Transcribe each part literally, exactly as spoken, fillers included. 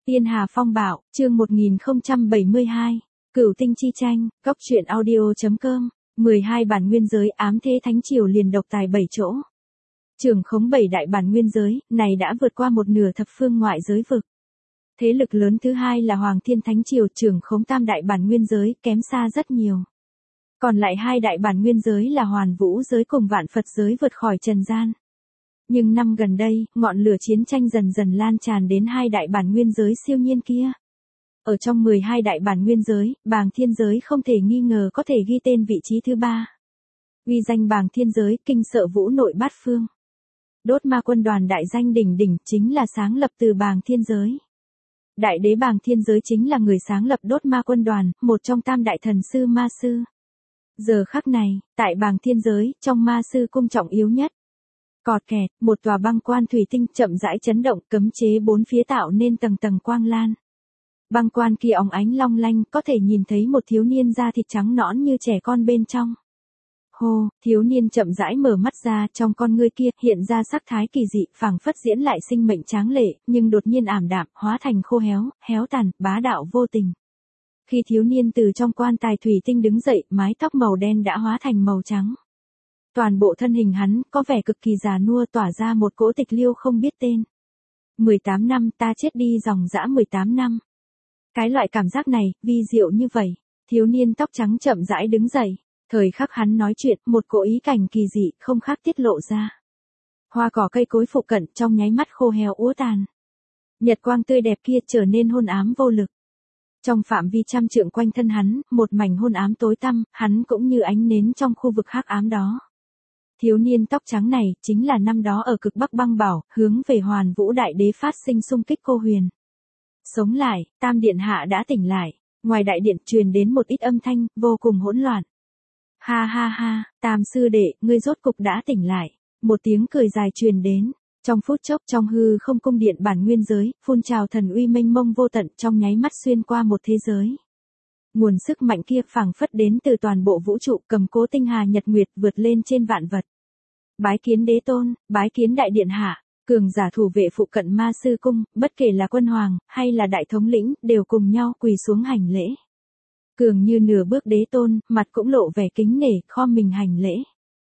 Tiên Hà Phong Bạo, chương một nghìn không trăm bảy mươi hai. Cửu tinh chi tranh, góc truyện audio chấm com. mười hai bản nguyên giới ám thế thánh triều liền độc tài bảy chỗ. Trưởng khống bảy đại bản nguyên giới, này đã vượt qua một nửa thập phương ngoại giới vực. Thế lực lớn thứ hai là Hoàng Thiên Thánh Triều trưởng khống tam đại bản nguyên giới, kém xa rất nhiều. Còn lại hai đại bản nguyên giới là Hoàn Vũ giới cùng Vạn Phật giới vượt khỏi trần gian. Nhưng năm gần đây, ngọn lửa chiến tranh dần dần lan tràn đến hai đại bản nguyên giới siêu nhiên kia. Ở trong mười hai đại bản nguyên giới, Bàng Thiên giới không thể nghi ngờ có thể ghi tên vị trí thứ ba. Uy danh Bàng Thiên giới kinh sợ vũ nội bát phương. Đốt ma quân đoàn đại danh đỉnh đỉnh chính là sáng lập từ Bàng Thiên giới. Đại đế Bàng Thiên giới chính là người sáng lập đốt ma quân đoàn, một trong tam đại thần sư ma sư. Giờ khắc này, tại Bàng Thiên giới, trong ma sư cung trọng yếu nhất. Cọt kẹt, một tòa băng quan thủy tinh chậm rãi chấn động, cấm chế bốn phía tạo nên tầng tầng quang lan. Băng quan kia óng ánh long lanh, có thể nhìn thấy một thiếu niên da thịt trắng nõn như trẻ con bên trong. Hô, thiếu niên chậm rãi mở mắt ra, trong con ngươi kia hiện ra sắc thái kỳ dị, phảng phất diễn lại sinh mệnh tráng lệ, nhưng đột nhiên ảm đạm, hóa thành khô héo, héo tàn, bá đạo vô tình. Khi thiếu niên từ trong quan tài thủy tinh đứng dậy, mái tóc màu đen đã hóa thành màu trắng. Toàn bộ thân hình hắn có vẻ cực kỳ già nua, tỏa ra một cỗ tịch liêu không biết tên. mười tám năm ta chết đi dòng dã mười tám năm. Cái loại cảm giác này, vi diệu như vậy. Thiếu niên tóc trắng chậm rãi đứng dậy. Thời khắc hắn nói chuyện, một cỗ ý cảnh kỳ dị không khác tiết lộ ra. Hoa cỏ cây cối phụ cận trong nháy mắt khô héo úa tàn. Nhật quang tươi đẹp kia trở nên hôn ám vô lực. Trong phạm vi trăm trượng quanh thân hắn, một mảnh hôn ám tối tăm, hắn cũng như ánh nến trong khu vực hắc ám đó. Thiếu niên tóc trắng này chính là năm đó ở cực Bắc băng bảo, hướng về Hoàn Vũ đại đế phát sinh xung kích cô huyền. Sống lại, Tam điện hạ đã tỉnh lại, ngoài đại điện truyền đến một ít âm thanh, vô cùng hỗn loạn. Ha ha ha, Tam sư đệ, ngươi rốt cục đã tỉnh lại. Một tiếng cười dài truyền đến. Trong phút chốc trong hư không cung điện bản nguyên giới, phun trào thần uy mênh mông vô tận trong nháy mắt xuyên qua một thế giới. Nguồn sức mạnh kia phảng phất đến từ toàn bộ vũ trụ, cầm cố tinh hà nhật nguyệt vượt lên trên vạn vật. Bái kiến đế tôn, bái kiến đại điện hạ, cường giả thủ vệ phụ cận ma sư cung, bất kể là quân hoàng, hay là đại thống lĩnh, đều cùng nhau quỳ xuống hành lễ. Cường như nửa bước đế tôn, mặt cũng lộ vẻ kính nể, khom mình hành lễ.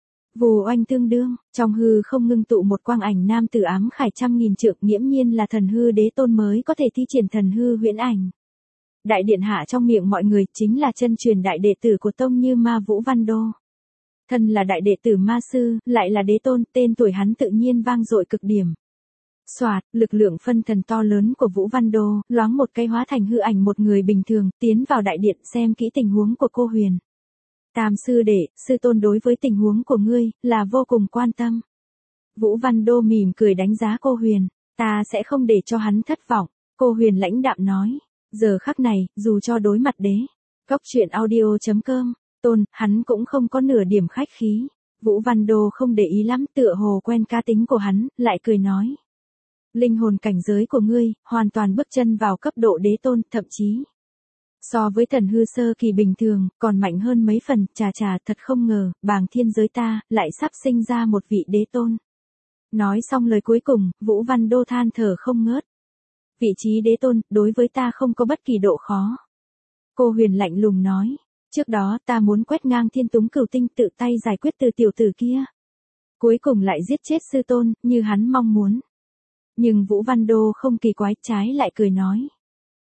Vù oanh tương đương, trong hư không ngưng tụ một quang ảnh nam tử ám khải trăm nghìn trượng, nghiễm nhiên là thần hư đế tôn mới có thể thi triển thần hư huyễn ảnh. Đại điện hạ trong miệng mọi người chính là chân truyền đại đệ tử của tông Như Ma Vũ Văn Đô. Thân là đại đệ tử ma sư, lại là đế tôn, tên tuổi hắn tự nhiên vang dội cực điểm. Soạt, lực lượng phân thần to lớn của Vũ Văn Đô, loáng một cái hóa thành hư ảnh một người bình thường, tiến vào đại điện xem kỹ tình huống của cô huyền. Tam sư đệ, sư tôn đối với tình huống của ngươi, là vô cùng quan tâm. Vũ Văn Đô mỉm cười đánh giá cô huyền, ta sẽ không để cho hắn thất vọng, cô huyền lãnh đạm nói. Giờ khắc này, dù cho đối mặt đế, góc truyện audio chấm com, tôn, hắn cũng không có nửa điểm khách khí. Vũ Văn Đô không để ý lắm, tựa hồ quen cá tính của hắn, lại cười nói. Linh hồn cảnh giới của ngươi, hoàn toàn bước chân vào cấp độ đế tôn, thậm chí. So với thần hư sơ kỳ bình thường, còn mạnh hơn mấy phần, chà chà, thật không ngờ, Bàng Thiên giới ta, lại sắp sinh ra một vị đế tôn. Nói xong lời cuối cùng, Vũ Văn Đô than thở không ngớt. Vị trí đế tôn, đối với ta không có bất kỳ độ khó. Cô huyền lạnh lùng nói, trước đó ta muốn quét ngang thiên túng cửu tinh tự tay giải quyết từ tiểu tử kia. Cuối cùng lại giết chết sư tôn, như hắn mong muốn. Nhưng Vũ Văn Đô không kỳ quái, trái lại cười nói.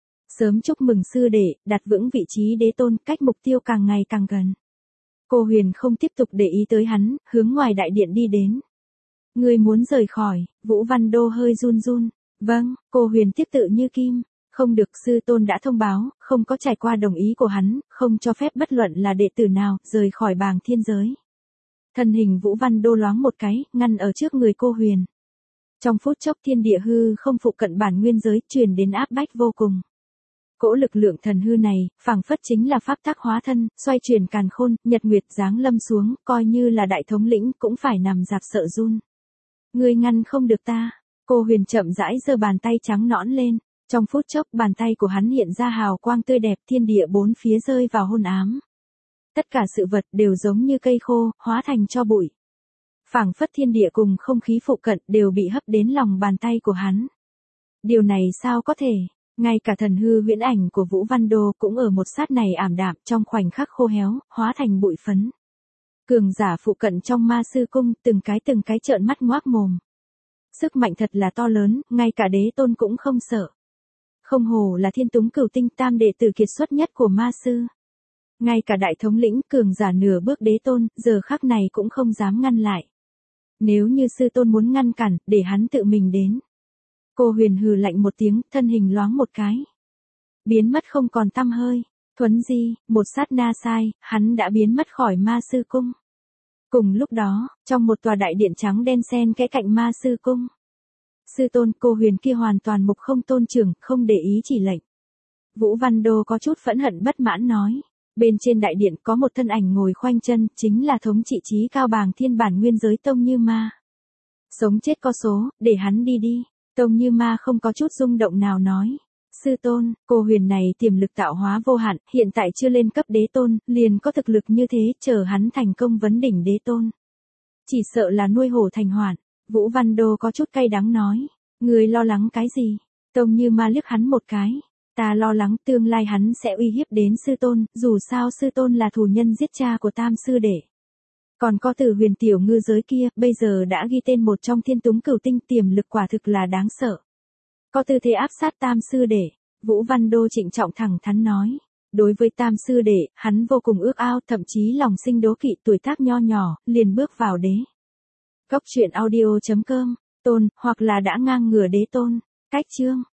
Sớm chúc mừng sư đệ, đặt vững vị trí đế tôn, cách mục tiêu càng ngày càng gần. Cô huyền không tiếp tục để ý tới hắn, hướng ngoài đại điện đi đến. Ngươi muốn rời khỏi, Vũ Văn Đô hơi run run. Vâng, cô huyền tiếp tự như kim. Không được, sư tôn đã thông báo, không có trải qua đồng ý của hắn, không cho phép bất luận là đệ tử nào, rời khỏi Bàng Thiên giới. Thân hình Vũ Văn Đô loáng một cái, ngăn ở trước người cô huyền. Trong phút chốc thiên địa hư không phụ cận bản nguyên giới, truyền đến áp bách vô cùng. Cỗ lực lượng thần hư này, phảng phất chính là pháp tắc hóa thân, xoay chuyển càn khôn, nhật nguyệt giáng lâm xuống, coi như là đại thống lĩnh, cũng phải nằm dạp sợ run. Ngươi ngăn không được ta. Cô huyền chậm rãi giơ bàn tay trắng nõn lên. Trong phút chốc bàn tay của hắn hiện ra hào quang tươi đẹp, thiên địa bốn phía rơi vào hôn ám. Tất cả sự vật đều giống như cây khô, hóa thành tro bụi. Phảng phất thiên địa cùng không khí phụ cận đều bị hấp đến lòng bàn tay của hắn. Điều này sao có thể? Ngay cả thần hư huyễn ảnh của Vũ Văn Đô cũng ở một sát này ảm đạm trong khoảnh khắc khô héo, hóa thành bụi phấn. Cường giả phụ cận trong ma sư cung từng cái từng cái trợn mắt ngoác mồm. Sức mạnh thật là to lớn, ngay cả đế tôn cũng không sợ. Không hổ là Thiên Túng Cửu Tinh tam đệ tử kiệt xuất nhất của ma sư. Ngay cả đại thống lĩnh cường giả nửa bước đế tôn, giờ khắc này cũng không dám ngăn lại. Nếu như sư tôn muốn ngăn cản, để hắn tự mình đến. Cô Huyền hừ lạnh một tiếng, thân hình loáng một cái. Biến mất không còn tăm hơi. Thuấn di, một sát na sai, hắn đã biến mất khỏi ma sư cung. Cùng lúc đó, trong một tòa đại điện trắng đen xen kẽ cạnh ma sư cung. Sư tôn Cô Huyền kia hoàn toàn mục không tôn trưởng, không để ý chỉ lệnh. Vũ Văn Đô có chút phẫn hận bất mãn nói. Bên trên đại điện có một thân ảnh ngồi khoanh chân, chính là thống trị trí cao bàng thiên bản nguyên giới Tông Như Ma. Sống chết có số, để hắn đi đi. Tông Như Ma không có chút rung động nào nói. Sư tôn, Cô Huyền này tiềm lực tạo hóa vô hạn, hiện tại chưa lên cấp đế tôn, liền có thực lực như thế, chờ hắn thành công vấn đỉnh đế tôn. Chỉ sợ là nuôi hổ thành hoạn. Vũ Văn Đô có chút cay đắng nói. Người lo lắng cái gì? Tông Như Ma liếc hắn một cái. Ta lo lắng tương lai hắn sẽ uy hiếp đến sư tôn, dù sao sư tôn là thù nhân giết cha của tam sư đệ. Còn có Tử Huyền tiểu ngư giới kia, bây giờ đã ghi tên một trong Thiên Túng Cửu Tinh, tiềm lực quả thực là đáng sợ. Có tư thế áp sát tam sư đệ. Vũ Văn Đô trịnh trọng thẳng thắn nói. Đối với tam sư đệ, hắn vô cùng ước ao, thậm chí lòng sinh đố kỵ, tuổi tác nho nhỏ, liền bước vào đế. Góc truyện audio chấm com, tôn, hoặc là đã ngang ngửa đế tôn. Cách chương.